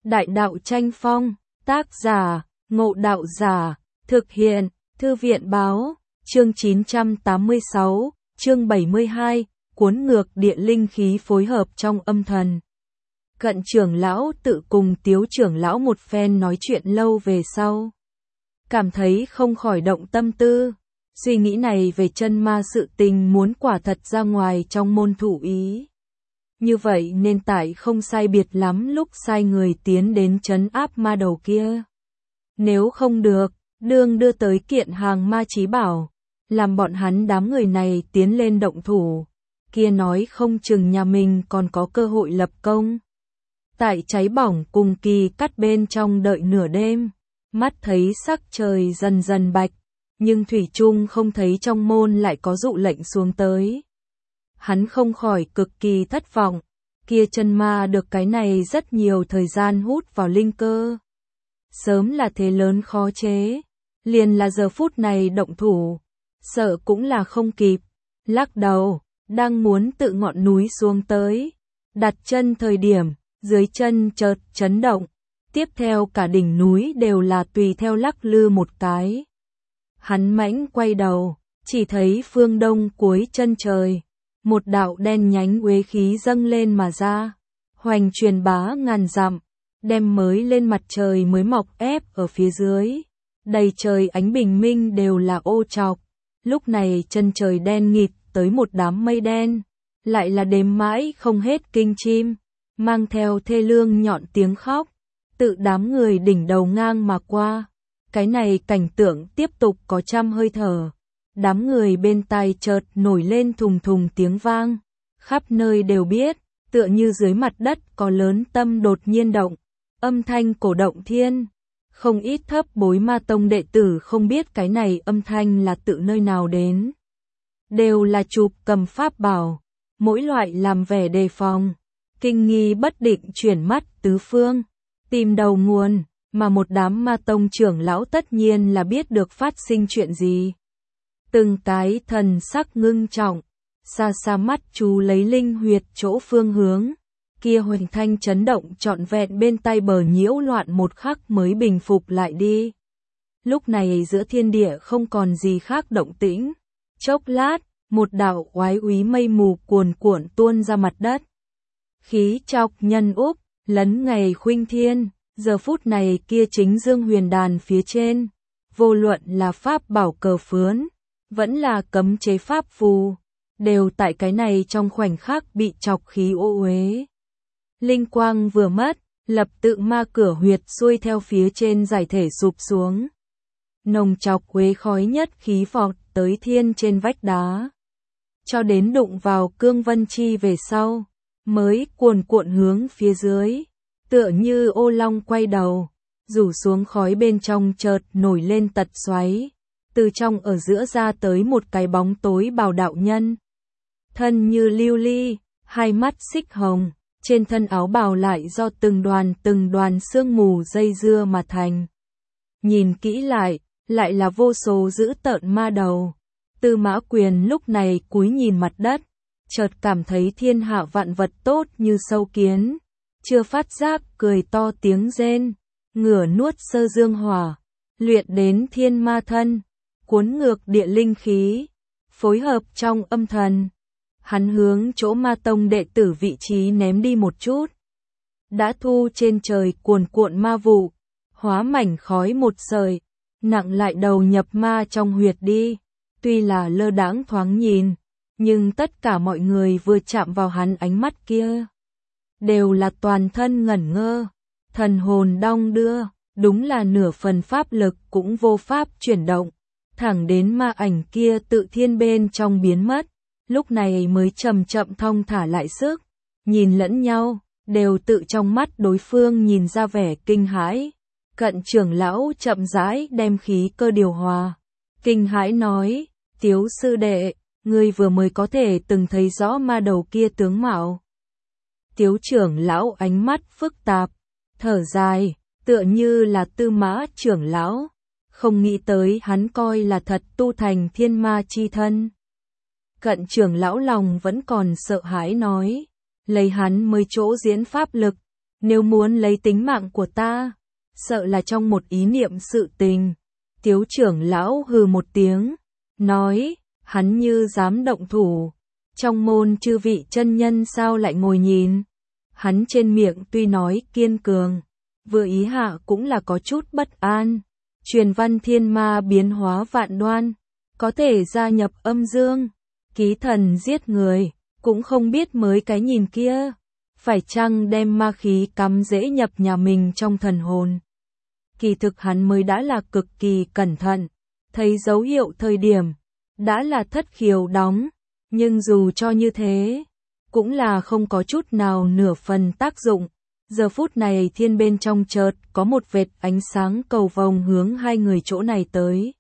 Đại đạo tranh phong, tác giả, Ngộ Đạo Giả, thực hiện, Thư viện báo, chương 986, chương 72, cuốn ngược địa linh khí phối hợp trong âm thần. Cận trưởng lão tự cùng Tiếu trưởng lão một phen nói chuyện lâu về sau. Cảm thấy không khỏi động tâm tư, suy nghĩ này về chân ma sự tình muốn quả thật ra ngoài trong môn thủ ý. Như vậy nên tại không sai biệt lắm lúc sai người tiến đến trấn áp ma đầu kia. Nếu không được, đương đưa tới kiện hàng ma chí bảo, làm bọn hắn đám người này tiến lên động thủ, kia nói không chừng nhà mình còn có cơ hội lập công. Tại cháy bỏng cùng kỳ cắt bên trong đợi nửa đêm, mắt thấy sắc trời dần dần bạch, nhưng thủy chung không thấy trong môn lại có dụ lệnh xuống tới. Hắn không khỏi cực kỳ thất vọng, kia chân ma được cái này rất nhiều thời gian hút vào linh cơ. Sớm là thế lớn khó chế, liền là giờ phút này động thủ, sợ cũng là không kịp. Lắc đầu, đang muốn tự ngọn núi xuống tới, đặt chân thời điểm, dưới chân chợt chấn động, tiếp theo cả đỉnh núi đều là tùy theo lắc lư một cái. Hắn mãnh quay đầu, chỉ thấy phương đông cuối chân trời, một đạo đen nhánh uế khí dâng lên mà ra, hoành truyền bá ngàn dặm, đem mới lên mặt trời mới mọc ép ở phía dưới. Đầy trời ánh bình minh đều là ô trọc, lúc này chân trời đen nghịt tới một đám mây đen, lại là đếm mãi không hết kinh chim, mang theo thê lương nhọn tiếng khóc, tự đám người đỉnh đầu ngang mà qua. Cái này cảnh tượng tiếp tục có trăm hơi thở, đám người bên tai chợt nổi lên thùng thùng tiếng vang, khắp nơi đều biết, tựa như dưới mặt đất có lớn tâm đột nhiên động, âm thanh cổ động thiên. Không ít thấp bối ma tông đệ tử không biết cái này âm thanh là tự nơi nào đến. Đều là chụp cầm pháp bảo, mỗi loại làm vẻ đề phòng, kinh nghi bất định chuyển mắt tứ phương, tìm đầu nguồn, mà một đám ma tông trưởng lão tất nhiên là biết được phát sinh chuyện gì. Từng cái thần sắc ngưng trọng, xa xa mắt chú lấy linh huyệt chỗ phương hướng. Kia hoành thanh chấn động trọn vẹn bên tai bờ nhiễu loạn một khắc mới bình phục lại đi. Lúc này giữa thiên địa không còn gì khác động tĩnh. Chốc lát, một đạo oái úy mây mù cuồn cuộn tuôn ra mặt đất. Khí trọc nhân úp, lấn ngày khuynh thiên, giờ phút này kia chính dương huyền đàn phía trên. Vô luận là pháp bảo cờ phướn, vẫn là cấm chế pháp phù, đều tại cái này trong khoảnh khắc bị chọc khí ô uế. Linh quang vừa mất, lập tự ma cửa huyệt xuôi theo phía trên giải thể sụp xuống. Nồng chọc uế khói nhất khí vọt tới thiên trên vách đá. Cho đến đụng vào cương vân chi về sau, mới cuồn cuộn hướng phía dưới. Tựa như ô long quay đầu, rủ xuống khói bên trong chợt nổi lên tật xoáy. Từ trong ở giữa ra tới một cái bóng tối bào đạo nhân. Thân như lưu ly, hai mắt xích hồng. Trên thân áo bào lại do từng đoàn sương mù dây dưa mà thành. Nhìn kỹ lại là vô số dữ tợn ma đầu. Tư Mã Quyền lúc này cúi nhìn mặt đất, chợt cảm thấy thiên hạ vạn vật tốt như sâu kiến. Chưa phát giác cười to tiếng rên, ngửa nuốt sơ dương hỏa, luyện đến thiên ma thân, cuốn ngược địa linh khí, phối hợp trong âm thần. Hắn hướng chỗ ma tông đệ tử vị trí ném đi một chút. Đã thu trên trời cuồn cuộn ma vụ, hóa mảnh khói một sợi, nặng lại đầu nhập ma trong huyệt đi. Tuy là lơ đãng thoáng nhìn, nhưng tất cả mọi người vừa chạm vào hắn ánh mắt kia, đều là toàn thân ngẩn ngơ, thần hồn đong đưa, đúng là nửa phần pháp lực cũng vô pháp chuyển động, thẳng đến ma ảnh kia tự thiên bên trong biến mất. Lúc này mới chậm chậm thong thả lại sức, nhìn lẫn nhau, đều tự trong mắt đối phương nhìn ra vẻ kinh hãi. Cận trưởng lão chậm rãi đem khí cơ điều hòa, kinh hãi nói, Tiếu sư đệ, ngươi vừa mới có thể từng thấy rõ ma đầu kia tướng mạo. Tiếu trưởng lão ánh mắt phức tạp, thở dài, tựa như là Tư Mã trưởng lão, không nghĩ tới hắn coi là thật tu thành thiên ma chi thân. Cận trưởng lão lòng vẫn còn sợ hãi nói, lấy hắn mới chỗ diễn pháp lực, Nếu muốn lấy tính mạng của ta, sợ là trong một ý niệm sự tình. Tiếu trưởng lão hừ một tiếng, nói, hắn như dám động thủ. Trong môn chư vị chân nhân sao lại ngồi nhìn. Hắn trên miệng tuy nói kiên cường, vừa ý hạ cũng là có chút bất an. Truyền văn thiên ma biến hóa vạn đoan, có thể gia nhập âm dương, ký thần giết người, cũng không biết mới cái nhìn kia, phải chăng đem ma khí cắm dễ nhập nhà mình trong thần hồn. Kỳ thực hắn mới đã là cực kỳ cẩn thận, thấy dấu hiệu thời điểm, đã là thất khiếu đóng, nhưng dù cho như thế, cũng là không có chút nào nửa phần tác dụng. Giờ phút này thiên bên trong chợt có một vệt ánh sáng cầu vồng hướng hai người chỗ này tới.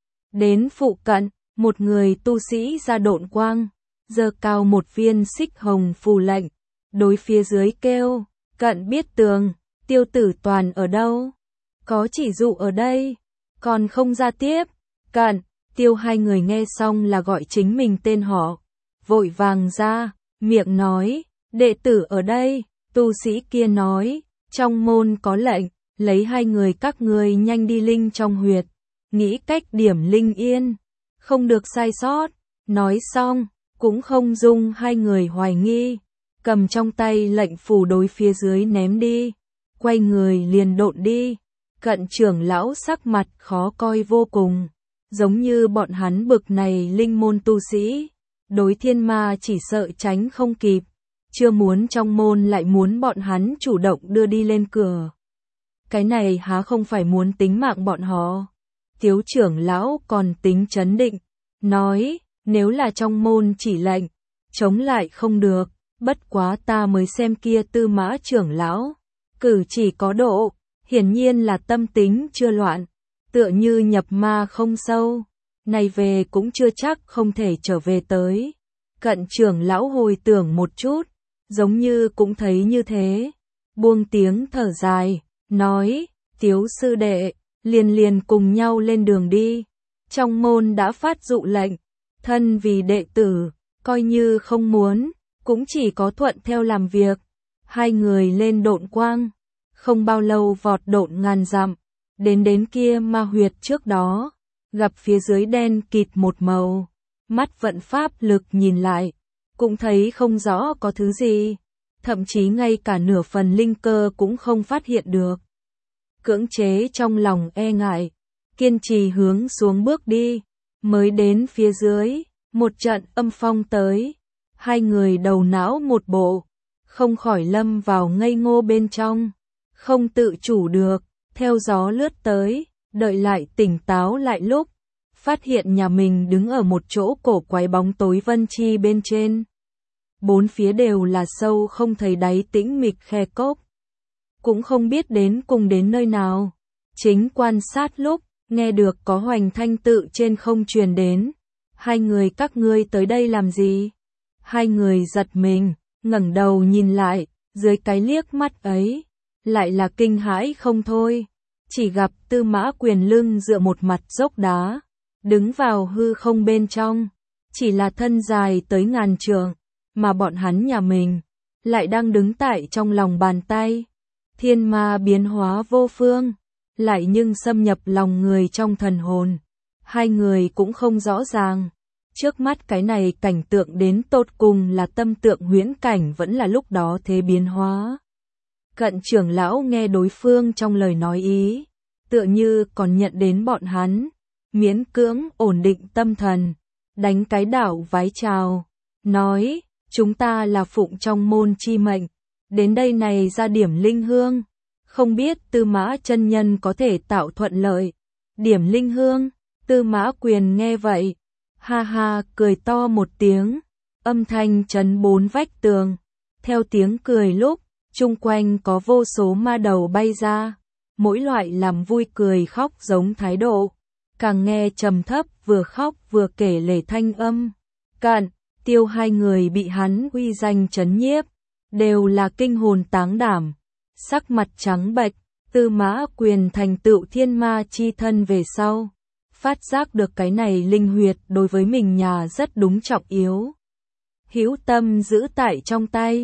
Đến phụ cận, một người tu sĩ ra độn quang, giơ cao một viên xích hồng phù lệnh, đối phía dưới kêu, cận biết tường, Tiêu Tử Toàn ở đâu? Có chỉ dụ ở đây, còn không ra tiếp. Cận, Tiêu hai người nghe xong là gọi chính mình tên họ, vội vàng ra, miệng nói, đệ tử ở đây. Tu sĩ kia nói, trong môn có lệnh, lấy hai người các ngươi nhanh đi linh trong huyệt, nghĩ cách điểm linh yên, không được sai sót. Nói xong, cũng không dung hai người hoài nghi, cầm trong tay lệnh phù đối phía dưới ném đi, quay người liền độn đi. Cận trưởng lão sắc mặt khó coi vô cùng, giống như bọn hắn bực này linh môn tu sĩ, đối thiên ma chỉ sợ tránh không kịp. Chưa muốn trong môn lại muốn bọn hắn chủ động đưa đi lên cửa. Cái này há không phải muốn tính mạng bọn họ. Tiếu trưởng lão còn tính trấn định, nói, nếu là trong môn chỉ lệnh, chống lại không được, bất quá ta mới xem kia Tư Mã trưởng lão, cử chỉ có độ, hiển nhiên là tâm tính chưa loạn, tựa như nhập ma không sâu, này về cũng chưa chắc không thể trở về tới. Cận trưởng lão hồi tưởng một chút, giống như cũng thấy như thế, buông tiếng thở dài, nói, Tiếu sư đệ, liền cùng nhau lên đường đi. Trong môn đã phát dụ lệnh, thân vì đệ tử, coi như không muốn, cũng chỉ có thuận theo làm việc. Hai người lên độn quang, không bao lâu vọt độn ngàn dặm, đến kia ma huyệt trước đó, gặp phía dưới đen kịt một màu, mắt vận pháp lực nhìn lại, cũng thấy không rõ có thứ gì, thậm chí ngay cả nửa phần linh cơ cũng không phát hiện được. Cưỡng chế trong lòng e ngại, kiên trì hướng xuống bước đi, mới đến phía dưới, một trận âm phong tới, hai người đầu não một bộ, không khỏi lâm vào ngây ngô bên trong, không tự chủ được, theo gió lướt tới, đợi lại tỉnh táo lại lúc, phát hiện nhà mình đứng ở một chỗ cổ quái bóng tối vân chi bên trên. Bốn phía đều là sâu không thấy đáy tĩnh mịch khe cốc. Cũng không biết đến cùng đến nơi nào. Chính quan sát lúc, nghe được có hoành thanh tự trên không truyền đến. Hai người các ngươi tới đây làm gì? Hai người giật mình, ngẩng đầu nhìn lại, dưới cái liếc mắt ấy, lại là kinh hãi không thôi. Chỉ gặp Tư Mã Quyền lưng dựa một mặt dốc đá, đứng vào hư không bên trong, chỉ là thân dài tới ngàn trượng. Mà bọn hắn nhà mình, lại đang đứng tại trong lòng bàn tay. Thiên ma biến hóa vô phương, lại nhưng xâm nhập lòng người trong thần hồn. Hai người cũng không rõ ràng, trước mắt cái này cảnh tượng đến tột cùng là tâm tượng huyễn cảnh vẫn là lúc đó thế biến hóa. Cận trưởng lão nghe đối phương trong lời nói ý, tựa như còn nhận đến bọn hắn, miễn cưỡng ổn định tâm thần, đánh cái đảo vái chào, nói, chúng ta là phụng trong môn chi mệnh, đến đây này ra điểm linh hương, không biết Tư Mã chân nhân có thể tạo thuận lợi. Điểm linh hương, Tư Mã Quyền nghe vậy, ha ha cười to một tiếng, âm thanh chấn bốn vách tường, theo tiếng cười lúc, chung quanh có vô số ma đầu bay ra, mỗi loại làm vui cười khóc giống thái độ, càng nghe trầm thấp vừa khóc vừa kể lể thanh âm. Cận, Tiêu hai người bị hắn uy danh chấn nhiếp, đều là kinh hồn táng đảm, sắc mặt trắng bệch. Tư Mã Quyền thành tựu thiên ma chi thân về sau, phát giác được cái này linh huyệt đối với mình nhà rất đúng trọng yếu. Hữu tâm giữ tại trong tay,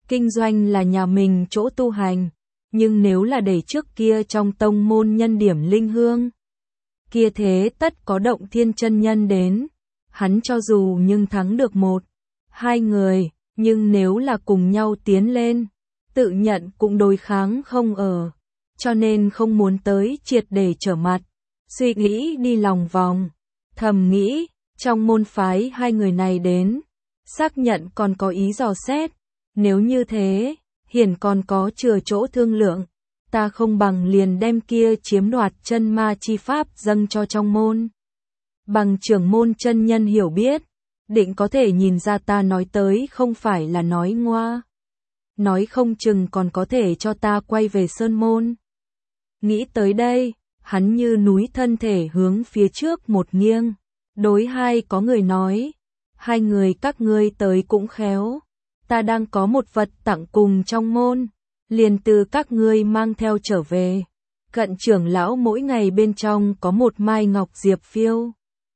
kinh doanh là nhà mình chỗ tu hành, nhưng nếu là để trước kia trong tông môn nhân điểm linh hương, kia thế tất có Động Thiên chân nhân đến, hắn cho dù nhưng thắng được một, hai người, nhưng nếu là cùng nhau tiến lên, tự nhận cũng đối kháng không ở, cho nên không muốn tới triệt để trở mặt, suy nghĩ đi lòng vòng, thầm nghĩ, trong môn phái hai người này đến, xác nhận còn có ý dò xét, nếu như thế, hiển còn có chừa chỗ thương lượng, ta không bằng liền đem kia chiếm đoạt chân ma chi pháp dâng cho trong môn. Bằng trưởng môn chân nhân hiểu biết, định có thể nhìn ra ta nói tới không phải là nói ngoa. Nói không chừng còn có thể cho ta quay về sơn môn. Nghĩ tới đây, hắn như núi thân thể hướng phía trước một nghiêng. Đối hai có người nói, hai người các ngươi tới cũng khéo. Ta đang có một vật tặng cùng trong môn, liền từ các ngươi mang theo trở về. Cận trưởng lão mỗi ngày bên trong có một mai ngọc diệp phiêu.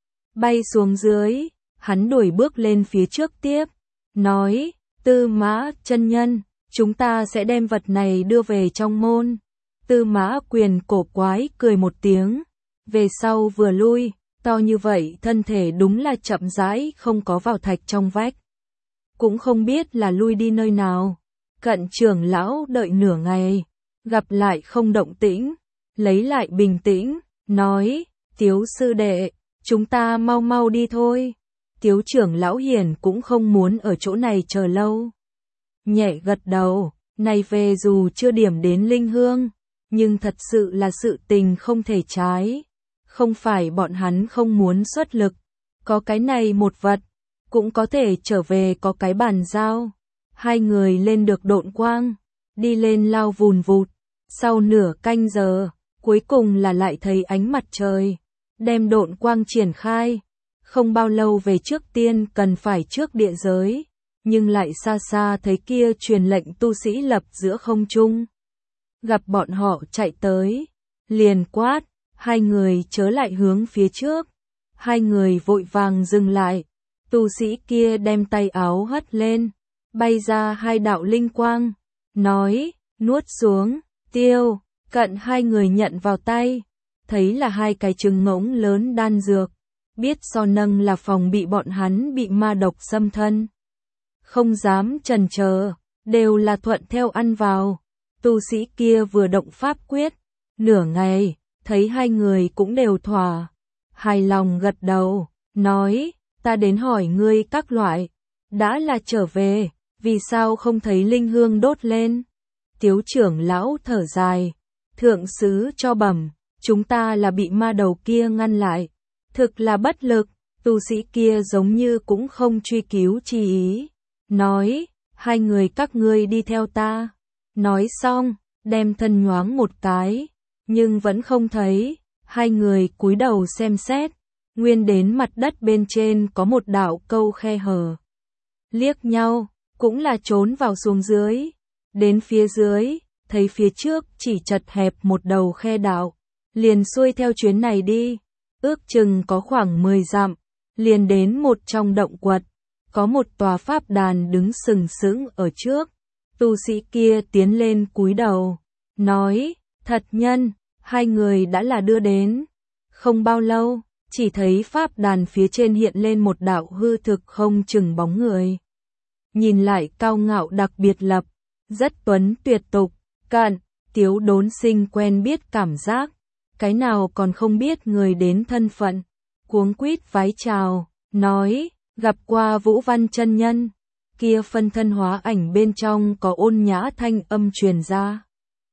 Bay xuống dưới, hắn đuổi bước lên phía trước tiếp, nói, Tư Mã chân nhân, chúng ta sẽ đem vật này đưa về trong môn. Tư Mã Quyền cổ quái cười một tiếng, về sau vừa lui, to như vậy thân thể đúng là chậm rãi không có vào thạch trong vách. Cũng không biết là lui đi nơi nào. Cận trưởng lão đợi nửa ngày, gặp lại không động tĩnh, lấy lại bình tĩnh, nói, Tiếu sư đệ, chúng ta mau mau đi thôi. Tiếu trưởng lão hiển cũng không muốn ở chỗ này chờ lâu. Nhẹ gật đầu, này về dù chưa điểm đến linh hương, nhưng thật sự là sự tình không thể trái. Không phải bọn hắn không muốn xuất lực, có cái này một vật, cũng có thể trở về có cái bàn giao. Hai người lên được độn quang, đi lên lao vùn vụt, sau nửa canh giờ, cuối cùng là lại thấy ánh mặt trời, đem độn quang triển khai. Không bao lâu về trước tiên cần phải trước địa giới, nhưng lại xa xa thấy kia truyền lệnh tu sĩ lập giữa không trung. Gặp bọn họ chạy tới, liền quát, hai người chớ lại hướng phía trước. Hai người vội vàng dừng lại, tu sĩ kia đem tay áo hất lên, bay ra hai đạo linh quang, nói, nuốt xuống, tiêu, cận hai người nhận vào tay, thấy là hai cái trứng ngỗng lớn đan dược, biết so nâng là phòng bị bọn hắn bị ma độc xâm thân. Không dám chần chờ, đều là thuận theo ăn vào, tu sĩ kia vừa động pháp quyết, nửa ngày, thấy hai người cũng đều thỏa, hài lòng gật đầu, nói, ta đến hỏi ngươi các loại, đã là trở về, vì sao không thấy linh hương đốt lên? Tiếu trưởng lão thở dài, thượng sứ cho bẩm, chúng ta là bị ma đầu kia ngăn lại, thực là bất lực, tu sĩ kia giống như cũng không truy cứu chi ý, nói, hai người các ngươi đi theo ta, nói xong, đem thân nhoáng một cái, nhưng vẫn không thấy, hai người cúi đầu xem xét, nguyên đến mặt đất bên trên có một đạo câu khe hở. Liếc nhau, cũng là trốn vào xuống dưới, đến phía dưới, thấy phía trước chỉ chật hẹp một đầu khe đạo, liền xuôi theo chuyến này đi, ước chừng có khoảng 10 dặm, liền đến một trong động quật, có một tòa pháp đàn đứng sừng sững ở trước, tu sĩ kia tiến lên cúi đầu, nói, thật nhân, hai người đã là đưa đến, không bao lâu, chỉ thấy pháp đàn phía trên hiện lên một đạo hư thực không chừng bóng người. Nhìn lại cao ngạo đặc biệt lập, rất tuấn tuyệt tục, Cận, Tiếu đốn sinh quen biết cảm giác, cái nào còn không biết người đến thân phận, cuống quýt vái chào, nói, gặp qua Vũ Văn chân nhân, kia phân thân hóa ảnh bên trong có ôn nhã thanh âm truyền ra.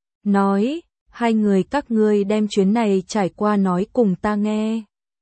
Nói, hai người các ngươi đem chuyến này trải qua nói cùng ta nghe.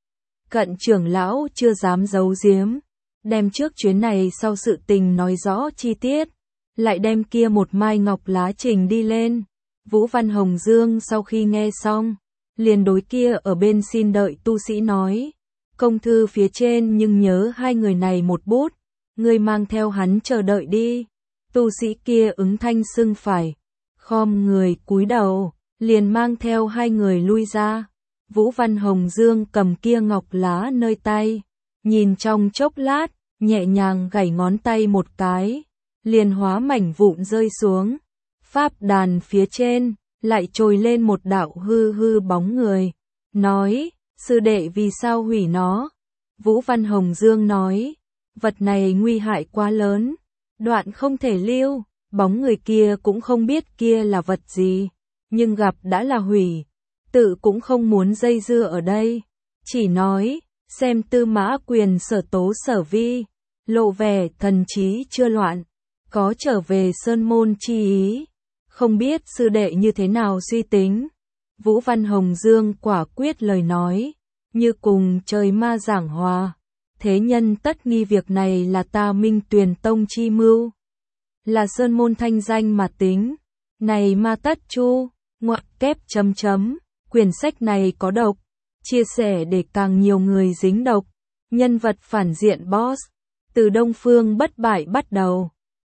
Cận trưởng lão chưa dám giấu giếm, đem trước chuyến này sau sự tình nói rõ chi tiết, lại đem kia một mai ngọc lá trình đi lên. Vũ Văn Hồng Dương sau khi nghe xong, liền đối kia ở bên xin đợi tu sĩ nói, công thư phía trên nhưng nhớ hai người này một bút, ngươi mang theo hắn chờ đợi đi. Tu sĩ kia ứng thanh xưng phải, khom người cúi đầu, liền mang theo hai người lui ra. Vũ Văn Hồng Dương cầm kia ngọc lá nơi tay, nhìn trong chốc lát, nhẹ nhàng gảy ngón tay một cái, liền hóa mảnh vụn rơi xuống. Pháp đàn phía trên, lại trồi lên một đạo hư hư bóng người. Nói, sư đệ vì sao hủy nó? Vũ Văn Hồng Dương nói, vật này nguy hại quá lớn, đoạn không thể lưu. Bóng người kia cũng không biết kia là vật gì, nhưng gặp đã là hủy, tự cũng không muốn dây dưa ở đây. Chỉ nói, xem Tư Mã Quyền sở tố sở vi, lộ vẻ thần trí chưa loạn, có trở về sơn môn chi ý. Không biết sư đệ như thế nào suy tính. Vũ Văn Hồng Dương quả quyết lời nói, như cùng trời ma giảng hòa. Thế nhân tất nghi việc này là ta Minh Tuyền Tông chi mưu, là sơn môn thanh danh mà tính. Này ma tất chu, ngoặc kép chấm chấm, quyển sách này có độc, chia sẻ để càng nhiều người dính độc. Nhân vật phản diện boss, từ Đông Phương bất bại bắt đầu.